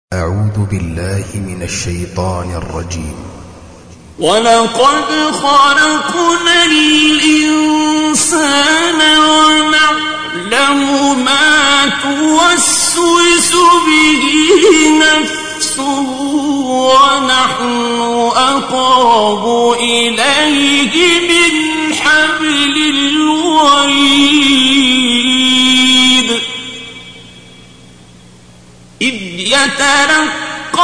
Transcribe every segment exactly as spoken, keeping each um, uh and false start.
أعوذ بالله من الشيطان الرجيم. ولقد خلقنا الإنسان ونعلم ما توسوس به نفسه ونحن أقرب إليه من حبل الوريد إذ يتلقى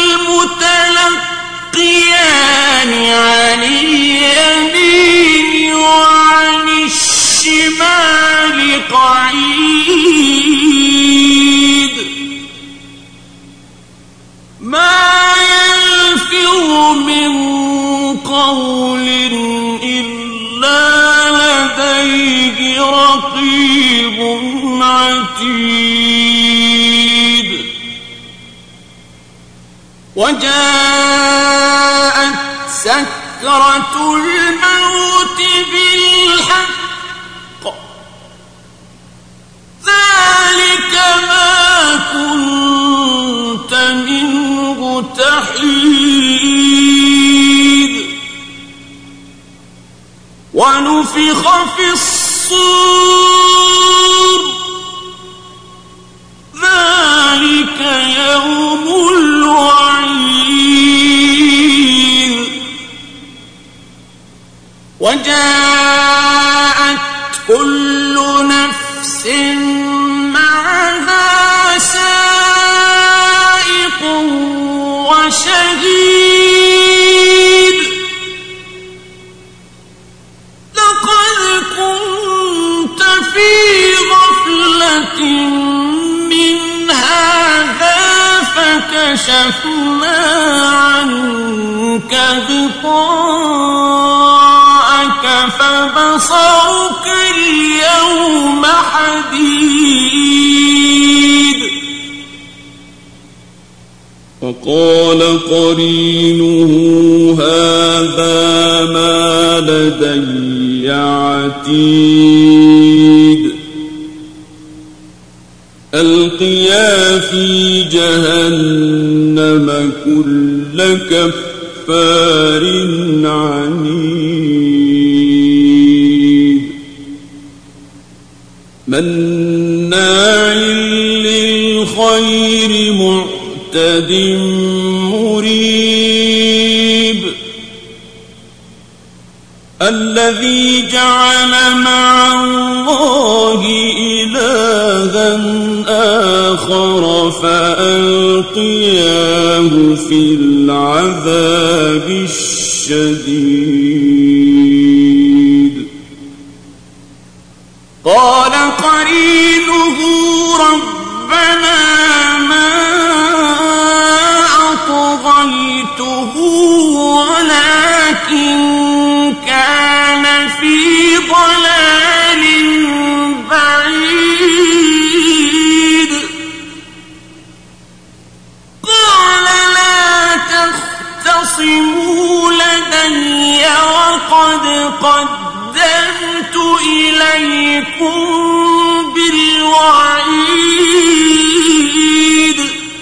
المتلقيان عن اليمين وعن الشمال قعيد ما يلفظ من قول إلا لديه رقيب عتيد وجاءت سكرة الموت بالحق ذلك ما كنت منه تحيد ونفخ في الصور ذلك يوم الوعيد وجاءت كل نفس معها سائق وشهيد لقد كنت في غفلة من هذا فكشفنا عنك غطاءك فبصرك اليوم حديد وقال قرينه هذا ما لدي عتيد ألقيا في جهنم كل كفار عنيد مناع للخير معتد مريب الذي جعل مع الله إلها آخر فألقياه في العذاب الشديد قال قرينه ربنا ما أطغيته ولكن كان في ضلال بعيد قال لا تختصموا لدي وقد قدمت إليكم بالوعيد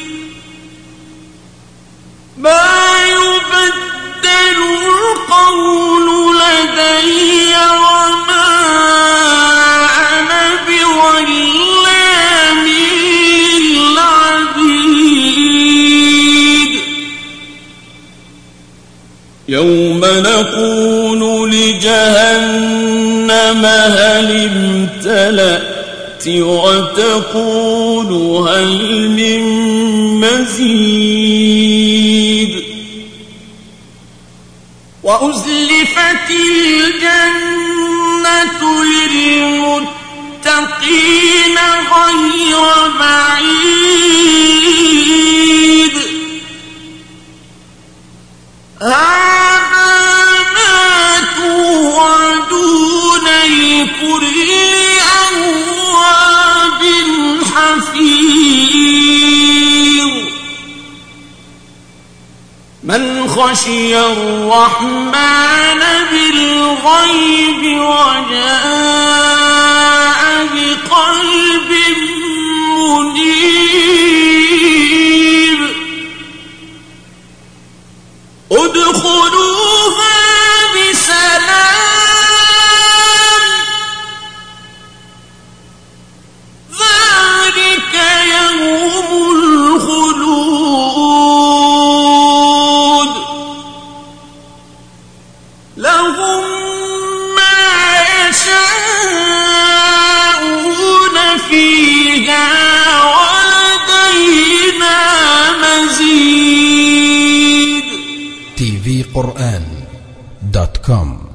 ما يبدل القول لدي وما أنا بظلام للعبيد يوم نقول لجهنم هل امتلأت وتقول هل من مزيد وأزلفت الجنة للمتقين غير بعيد هذا ما توعدون لكل أواب حفيظ من خشي الرحمن بالغيب وجاء بقلب منيب القرآن دوت كوم.